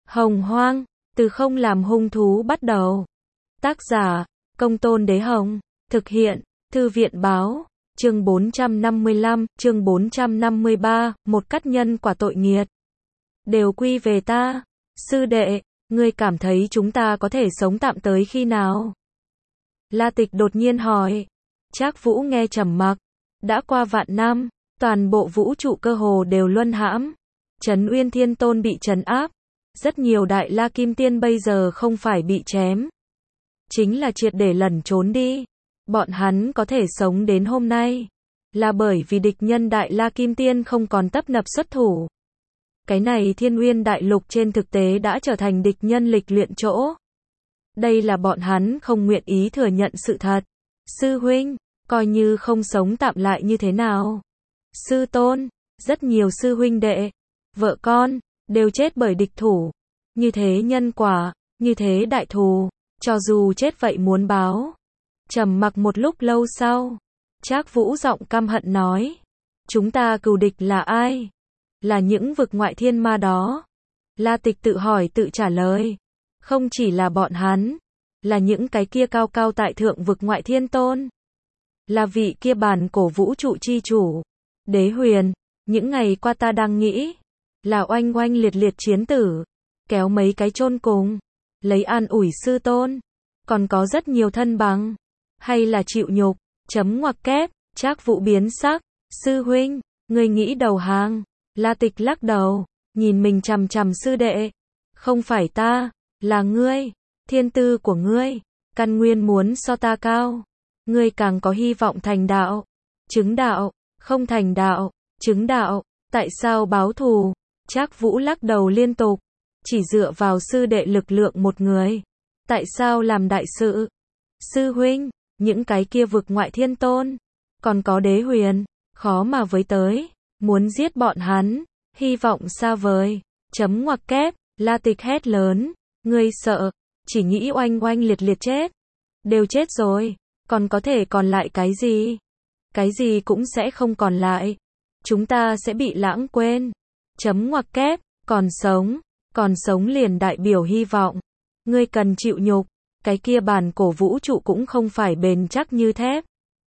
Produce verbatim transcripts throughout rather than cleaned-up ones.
Hồng Hoang, từ không làm hung thú bắt đầu. Tác giả, Công Tôn Đế Hồng. Thực hiện, Thư viện Báo. Chương bốn trăm năm mươi lăm, chương bốn trăm năm mươi ba, một cắt nhân quả tội nghiệt. Đều quy về ta. Sư đệ, ngươi cảm thấy chúng ta có thể sống tạm tới khi nào? La Tịch đột nhiên hỏi. Trác Vũ nghe trầm mặc. Đã qua vạn năm, toàn bộ vũ trụ cơ hồ đều luân hãm. Trấn Uyên Thiên Tôn bị trấn áp. Rất nhiều đại la kim tiên bây giờ không phải bị chém, chính là triệt để lẩn trốn đi. Bọn hắn có thể sống đến hôm nay, là bởi vì địch nhân đại la kim tiên không còn tấp nập xuất thủ. Cái này Thiên Uyên đại lục trên thực tế đã trở thành địch nhân lịch luyện chỗ. Đây là bọn hắn không nguyện ý thừa nhận sự thật. Sư huynh, coi như không sống tạm lại như thế nào? Sư tôn, rất nhiều sư huynh đệ, vợ con, đều chết bởi địch thủ. Như thế nhân quả, như thế đại thù, cho dù chết vậy muốn báo. Trầm mặc một lúc lâu sau, Trác Vũ giọng căm hận nói. Chúng ta cừu địch là ai? Là những vực ngoại thiên ma đó. La Tịch tự hỏi tự trả lời. Không chỉ là bọn hắn, là những cái kia cao cao tại thượng vực ngoại thiên tôn. Là vị kia bản cổ vũ trụ chi chủ. Đế Huyền, những ngày qua ta đang nghĩ, là oanh oanh liệt liệt chiến tử, kéo mấy cái chôn cùng, lấy an ủi sư tôn, còn có rất nhiều thân bằng, hay là chịu nhục, chấm ngoặc kép. Trác Vũ biến sắc, sư huynh, ngươi nghĩ đầu hàng? La Tịch lắc đầu, nhìn mình chằm chằm sư đệ, không phải ta, là ngươi, thiên tư của ngươi, căn nguyên muốn so ta cao, ngươi càng có hy vọng thành đạo, chứng đạo, không thành đạo, chứng đạo, tại sao báo thù? Trác Vũ lắc đầu liên tục, chỉ dựa vào sư đệ lực lượng một người, tại sao làm đại sự? Sư huynh, những cái kia vực ngoại thiên tôn, còn có Đế Huyền, khó mà với tới, muốn giết bọn hắn, hy vọng xa vời. Chấm ngoặc kép. La Tịch hét lớn, ngươi sợ, chỉ nghĩ oanh oanh liệt liệt chết, đều chết rồi, còn có thể còn lại cái gì? Cái gì cũng sẽ không còn lại, chúng ta sẽ bị lãng quên. Chấm ngoặc kép. Còn sống, còn sống liền đại biểu hy vọng. Ngươi cần chịu nhục, cái kia bản cổ vũ trụ cũng không phải bền chắc như thép.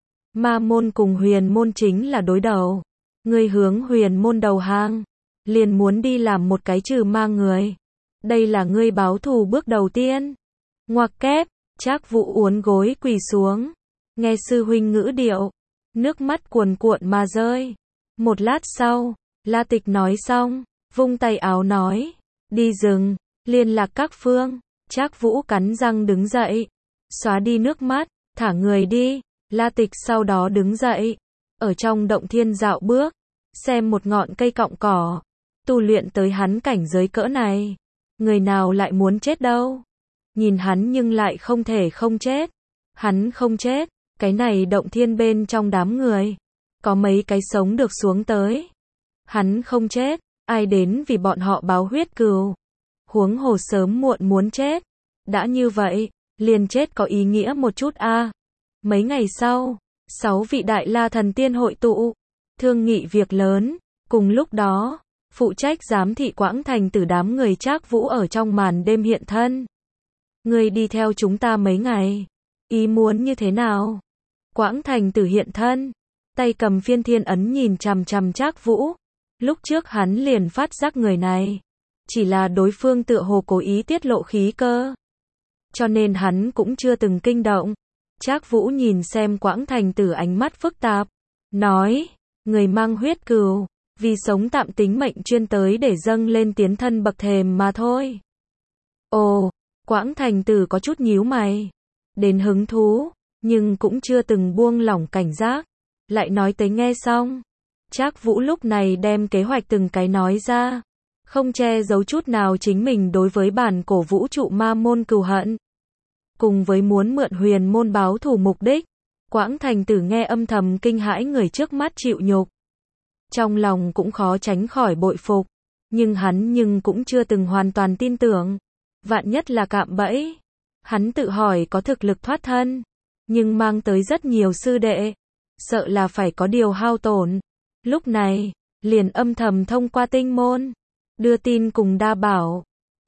Ma môn cùng huyền môn chính là đối đầu. Ngươi hướng huyền môn đầu hàng, liền muốn đi làm một cái trừ ma người. Đây là ngươi báo thù bước đầu tiên. Ngoặc kép. Trác Vũ uốn gối quỳ xuống, nghe sư huynh ngữ điệu, nước mắt cuồn cuộn mà rơi. Một lát sau, La Tịch nói xong, vung tay áo nói, đi rừng, liên lạc các phương. Trác Vũ cắn răng đứng dậy, xóa đi nước mắt, thả người đi. La Tịch sau đó đứng dậy, ở trong động thiên dạo bước, xem một ngọn cây cọng cỏ, tu luyện tới hắn cảnh giới cỡ này, người nào lại muốn chết đâu. Nhìn hắn nhưng lại không thể không chết. Hắn không chết, cái này động thiên bên trong đám người, có mấy cái sống được xuống tới. Hắn không chết, ai đến vì bọn họ báo huyết cừu. Huống hồ sớm muộn muốn chết. Đã như vậy, liền chết có ý nghĩa một chút a. À. Mấy ngày sau, sáu vị đại la thần tiên hội tụ, thương nghị việc lớn. Cùng lúc đó, phụ trách giám thị Quãng Thành Tử đám người Trác Vũ ở trong màn đêm hiện thân. Ngươi đi theo chúng ta mấy ngày, ý muốn như thế nào? Quãng Thành Tử hiện thân, tay cầm phiên thiên ấn nhìn chằm chằm Trác Vũ. Lúc trước hắn liền phát giác người này, chỉ là đối phương tựa hồ cố ý tiết lộ khí cơ, cho nên hắn cũng chưa từng kinh động. Trác Vũ nhìn xem Quãng Thành Tử ánh mắt phức tạp, nói, người mang huyết cừu, vì sống tạm tính mệnh chuyên tới để dâng lên tiến thân bậc thềm mà thôi. Ồ, Quãng Thành Tử có chút nhíu mày, đến hứng thú, nhưng cũng chưa từng buông lỏng cảnh giác, lại nói tới nghe xong. Trác Vũ lúc này đem kế hoạch từng cái nói ra, không che giấu chút nào chính mình đối với bản cổ vũ trụ ma môn cừu hận, cùng với muốn mượn huyền môn báo thù mục đích. Quãng Thành Tử nghe âm thầm kinh hãi người trước mắt chịu nhục, trong lòng cũng khó tránh khỏi bội phục, nhưng hắn nhưng cũng chưa từng hoàn toàn tin tưởng, vạn nhất là cạm bẫy. Hắn tự hỏi có thực lực thoát thân, nhưng mang tới rất nhiều sư đệ, sợ là phải có điều hao tổn. Lúc này, liền âm thầm thông qua tinh môn, đưa tin cùng đa bảo,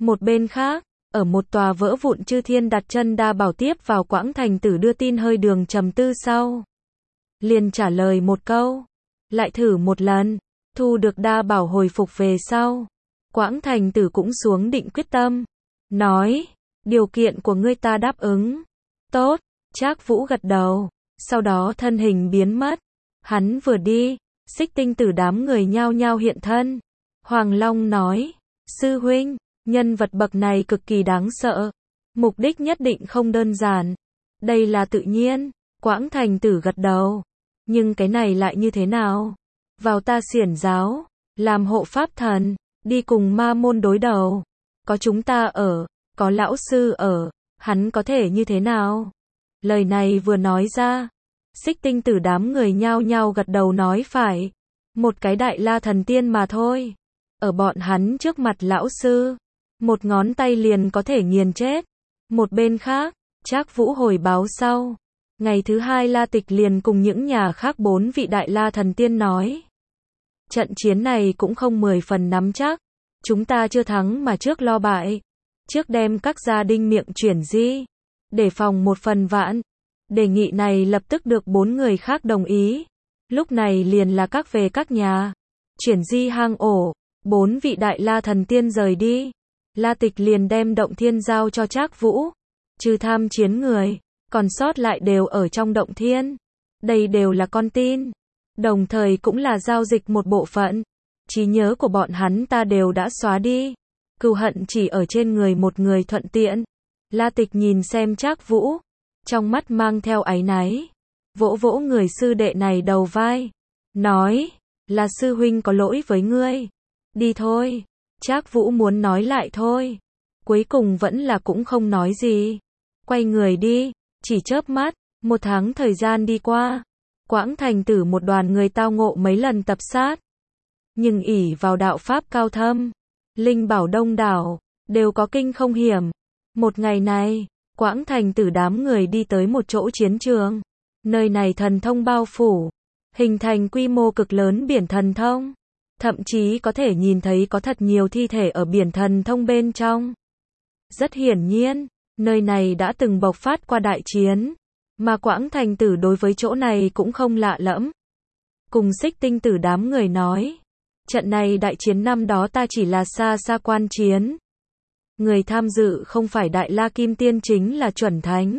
Một bên khác, ở một tòa vỡ vụn chư thiên đặt chân Đa Bảo tiếp vào Quãng Thành Tử đưa tin hơi đường trầm tư sau. Liền trả lời một câu. Lại thử một lần. Thu được Đa Bảo hồi phục về sau. Quãng Thành Tử cũng xuống định quyết tâm. Nói, điều kiện của ngươi ta đáp ứng. Tốt, Trác Vũ gật đầu. Sau đó thân hình biến mất. Hắn vừa đi, Xích Tinh Tử đám người nhao nhao hiện thân. Hoàng Long nói, sư huynh, nhân vật bậc này cực kỳ đáng sợ. Mục đích nhất định không đơn giản. Đây là tự nhiên. Quãng Thành Tử gật đầu. Nhưng cái này lại như thế nào? Vào ta Xiển giáo, làm hộ pháp thần, đi cùng ma môn đối đầu. Có chúng ta ở, có lão sư ở, hắn có thể như thế nào? Lời này vừa nói ra, Xích Tinh Tử đám người nhao nhao gật đầu nói phải. Một cái đại la thần tiên mà thôi. Ở bọn hắn trước mặt lão sư, một ngón tay liền có thể nghiền chết. Một bên khác, Trác Vũ hồi báo sau. Ngày thứ hai La Tịch liền cùng những nhà khác bốn vị đại la thần tiên nói. Trận chiến này cũng không mười phần nắm chắc. Chúng ta chưa thắng mà trước lo bại. Trước đem các gia đình miệng chuyển di. Để phòng một phần vạn. Đề nghị này lập tức được bốn người khác đồng ý. Lúc này liền là các về các nhà. Chuyển di hang ổ. Bốn vị đại la thần tiên rời đi. La Tịch liền đem động thiên giao cho Trác Vũ. Trừ tham chiến người, còn sót lại đều ở trong động thiên. Đây đều là con tin. Đồng thời cũng là giao dịch một bộ phận. Trí nhớ của bọn hắn ta đều đã xóa đi. Cừu hận chỉ ở trên người một người thuận tiện. La Tịch nhìn xem Trác Vũ. Trong mắt mang theo áy náy. Vỗ vỗ người sư đệ này đầu vai. Nói, là sư huynh có lỗi với ngươi. Đi thôi. Trác Vũ muốn nói lại thôi. Cuối cùng vẫn là cũng không nói gì. Quay người đi. Chỉ chớp mắt, một tháng thời gian đi qua. Quãng Thành Tử một đoàn người tao ngộ mấy lần tập sát. Nhưng ỷ vào đạo pháp cao thâm, linh bảo đông đảo, đều có kinh không hiểm. Một ngày này, Quãng Thành Tử đám người đi tới một chỗ chiến trường. Nơi này thần thông bao phủ, hình thành quy mô cực lớn biển thần thông. Thậm chí có thể nhìn thấy có thật nhiều thi thể ở biển thần thông bên trong. Rất hiển nhiên, nơi này đã từng bộc phát qua đại chiến. Mà Quãng Thành Tử đối với chỗ này cũng không lạ lẫm. Cùng Xích Tinh Tử đám người nói. Trận này đại chiến năm đó ta chỉ là xa xa quan chiến. Người tham dự không phải Đại La Kim Tiên chính là chuẩn thánh.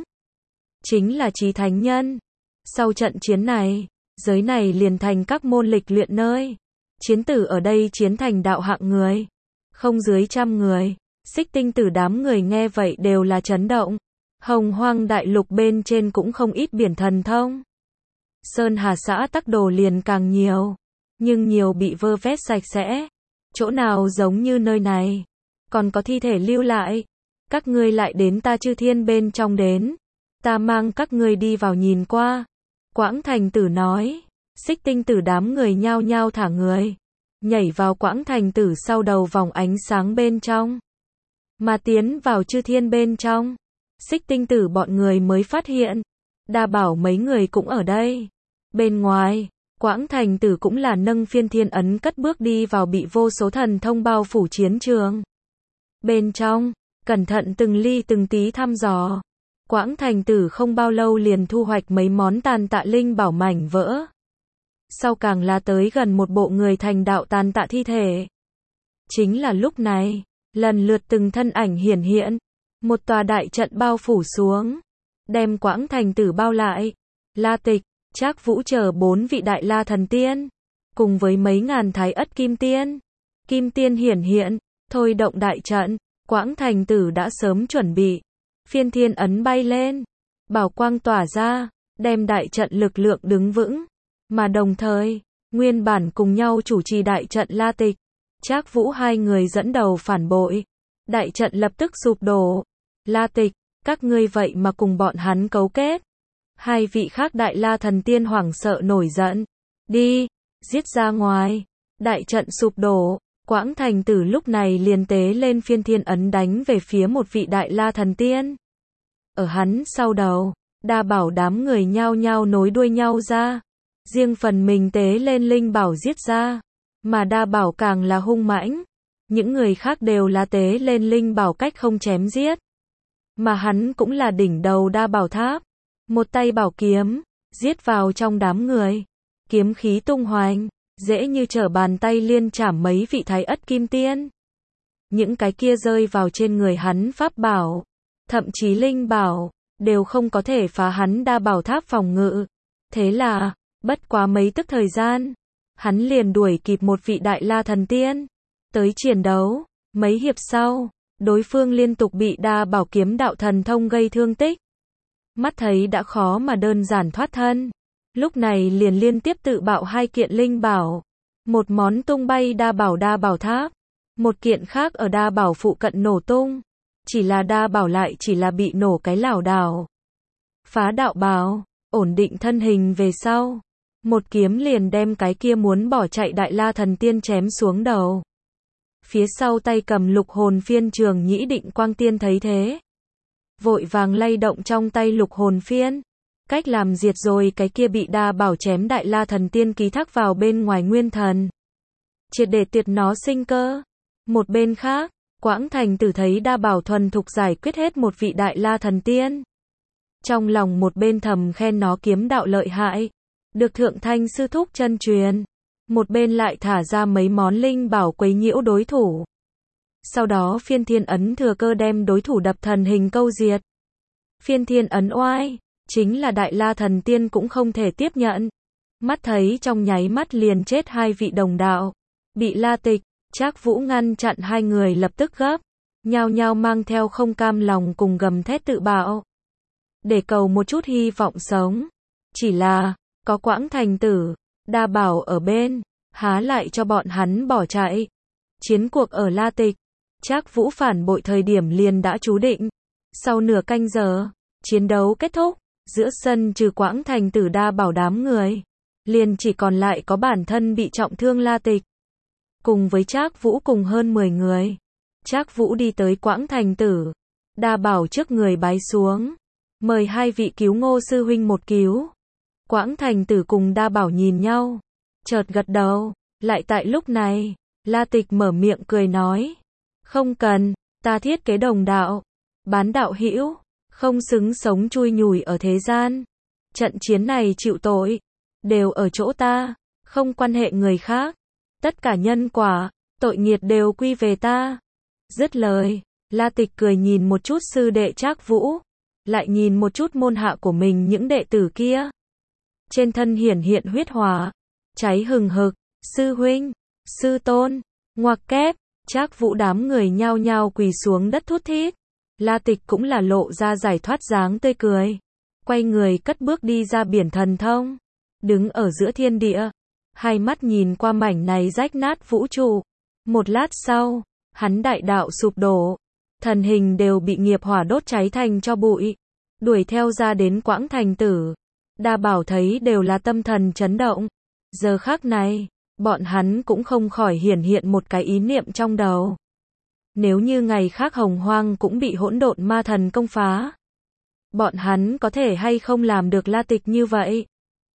Chính là chí thánh nhân. Sau trận chiến này, giới này liền thành các môn lịch luyện nơi. Chiến tử ở đây chiến thành đạo hạng người. Không dưới trăm người. Xích Tinh Tử đám người nghe vậy đều là chấn động. Hồng Hoang đại lục bên trên cũng không ít biển thần thông. Sơn Hà xã tắc đồ liền càng nhiều. Nhưng nhiều bị vơ vét sạch sẽ. Chỗ nào giống như nơi này. Còn có thi thể lưu lại. Các ngươi lại đến ta Chư Thiên bên trong đến. Ta mang các ngươi đi vào nhìn qua. Quãng Thành Tử nói. Xích Tinh Tử đám người nhao nhao thả người. Nhảy vào Quãng Thành Tử sau đầu vòng ánh sáng bên trong. Mà tiến vào Chư Thiên bên trong. Xích Tinh Tử bọn người mới phát hiện. Đa Bảo mấy người cũng ở đây. Bên ngoài, Quãng Thành Tử cũng là nâng phiên thiên ấn cất bước đi vào bị vô số thần thông bao phủ chiến trường. Bên trong, cẩn thận từng ly từng tí thăm dò. Quãng Thành Tử không bao lâu liền thu hoạch mấy món tàn tạ linh bảo mảnh vỡ. Sau càng là tới gần một bộ người thành đạo tàn tạ thi thể. Chính là lúc này, lần lượt từng thân ảnh hiển hiện. Một tòa đại trận bao phủ xuống. Đem Quãng Thành Tử bao lại. La Tịch, Trác Vũ chờ bốn vị đại la thần tiên. Cùng với mấy ngàn thái ất kim tiên. Kim tiên hiển hiện. Thôi động đại trận. Quãng Thành Tử đã sớm chuẩn bị. Phiên thiên ấn bay lên. Bảo quang tỏa ra. Đem đại trận lực lượng đứng vững. Mà đồng thời, nguyên bản cùng nhau chủ trì đại trận La Tịch. Trác Vũ hai người dẫn đầu phản bội. Đại trận lập tức sụp đổ. La Tịch, các ngươi vậy mà cùng bọn hắn cấu kết. Hai vị khác đại la thần tiên hoảng sợ nổi giận. Đi, giết ra ngoài. Đại trận sụp đổ. Quãng Thành Tử lúc này liền tế lên phiên thiên ấn đánh về phía một vị đại la thần tiên. Ở hắn sau đầu, Đa Bảo đám người nhao nhao nối đuôi nhau ra. Riêng phần mình tế lên linh bảo giết ra. Mà Đa Bảo càng là hung mãnh. Những người khác đều là tế lên linh bảo cách không chém giết. Mà hắn cũng là đỉnh đầu đa bảo tháp. Một tay bảo kiếm, giết vào trong đám người. Kiếm khí tung hoành, dễ như trở bàn tay liên chảm mấy vị thái ất kim tiên. Những cái kia rơi vào trên người hắn pháp bảo, thậm chí linh bảo, đều không có thể phá hắn đa bảo tháp phòng ngự. Thế là, bất quá mấy tức thời gian, hắn liền đuổi kịp một vị đại la thần tiên. Tới chiến đấu, mấy hiệp sau, đối phương liên tục bị đa bảo kiếm đạo thần thông gây thương tích. Mắt thấy đã khó mà đơn giản thoát thân. Lúc này liền liên tiếp tự bạo hai kiện linh bảo. Một món tung bay đa bảo đa bảo tháp. Một kiện khác ở đa bảo phụ cận nổ tung. Chỉ là đa bảo lại chỉ là bị nổ cái lảo đảo. Phá đạo bào, ổn định thân hình về sau. Một kiếm liền đem cái kia muốn bỏ chạy đại la thần tiên chém xuống đầu. Phía sau tay cầm lục hồn phiên Trường Nhĩ Định Quang Tiên thấy thế. Vội vàng lay động trong tay lục hồn phiên. Cách làm diệt rồi cái kia bị đa bảo chém đại la thần tiên ký thác vào bên ngoài nguyên thần. Triệt để tuyệt nó sinh cơ. Một bên khác, Quãng Thành Tử thấy đa bảo thuần thục giải quyết hết một vị đại la thần tiên. Trong lòng một bên thầm khen nó kiếm đạo lợi hại. Được thượng thanh sư thúc chân truyền. Một bên lại thả ra mấy món linh bảo quấy nhiễu đối thủ. Sau đó phiên thiên ấn thừa cơ đem đối thủ đập thần hình câu diệt. Phiên thiên ấn oai, chính là đại la thần tiên cũng không thể tiếp nhận. Mắt thấy trong nháy mắt liền chết hai vị đồng đạo. Bị La Tịch, Trác Vũ ngăn chặn hai người lập tức gấp. Nhao nhao mang theo không cam lòng cùng gầm thét tự bạo. Để cầu một chút hy vọng sống. Chỉ là, có Quãng Thành Tử, đa bảo ở bên, há lại cho bọn hắn bỏ chạy. Chiến cuộc ở La Tịch, Trác Vũ phản bội thời điểm liền đã chú định. Sau nửa canh giờ, chiến đấu kết thúc, giữa sân trừ Quãng Thành Tử đa bảo đám người, liền chỉ còn lại có bản thân bị trọng thương La Tịch. Cùng với Trác Vũ cùng hơn mười người. Trác Vũ đi tới Quãng Thành Tử, đa bảo trước người bái xuống, mời hai vị cứu Ngô sư huynh một cứu. Quãng Thành Tử cùng đa bảo nhìn nhau, chợt gật đầu. Lại tại lúc này, La Tịch mở miệng cười nói, không cần, ta thiết kế đồng đạo, bán đạo hữu, không xứng sống chui nhủi ở thế gian. Trận chiến này chịu tội, đều ở chỗ ta, không quan hệ người khác. Tất cả nhân quả, tội nghiệt đều quy về ta. Dứt lời, La Tịch cười nhìn một chút sư đệ Trác Vũ, lại nhìn một chút môn hạ của mình những đệ tử kia. Trên thân hiển hiện huyết hỏa, cháy hừng hực, sư huynh, sư tôn, ngoặc kép, Trác Vũ đám người nhao nhao quỳ xuống đất thút thít. La Tịch cũng là lộ ra giải thoát dáng tươi cười, quay người cất bước đi ra biển thần thông, đứng ở giữa thiên địa, hai mắt nhìn qua mảnh này rách nát vũ trụ. Một lát sau, hắn đại đạo sụp đổ, thần hình đều bị nghiệp hỏa đốt cháy thành tro bụi, đuổi theo ra đến Quãng Thành Tử. Đa bảo thấy đều là tâm thần chấn động. Giờ khắc này, bọn hắn cũng không khỏi hiển hiện một cái ý niệm trong đầu. Nếu như ngày khác Hồng Hoang cũng bị hỗn độn ma thần công phá, bọn hắn có thể hay không làm được La Tịch như vậy?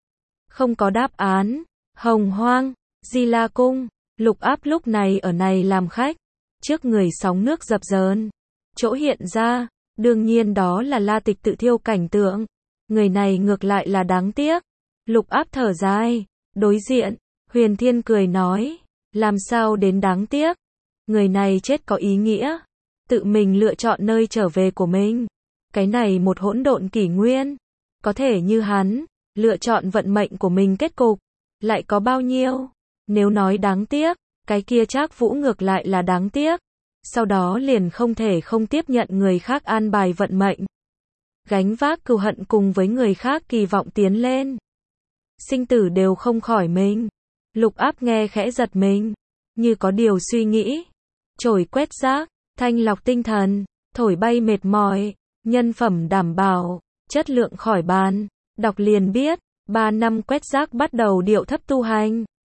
Không có đáp án. Hồng Hoang, Di La Cung, Lục Áp lúc này ở này làm khách, trước người sóng nước dập dờn. Chỗ hiện ra, đương nhiên đó là La Tịch tự thiêu cảnh tượng. Người này ngược lại là đáng tiếc. Lục Áp thở dài, đối diện, Huyền Thiên cười nói, làm sao đến đáng tiếc? Người này chết có ý nghĩa, tự mình lựa chọn nơi trở về của mình. Cái này một hỗn độn kỷ nguyên, có thể như hắn, lựa chọn vận mệnh của mình kết cục, lại có bao nhiêu? Nếu nói đáng tiếc, cái kia Trác Vũ ngược lại là đáng tiếc. Sau đó liền không thể không tiếp nhận người khác an bài vận mệnh. Gánh vác cừu hận cùng với người khác kỳ vọng tiến lên. Sinh tử đều không khỏi mình. Lục Áp nghe khẽ giật mình, như có điều suy nghĩ. Chổi quét rác, thanh lọc tinh thần, thổi bay mệt mỏi, nhân phẩm đảm bảo, chất lượng khỏi bàn. Đọc liền biết, ba năm quét rác bắt đầu điệu thấp tu hành.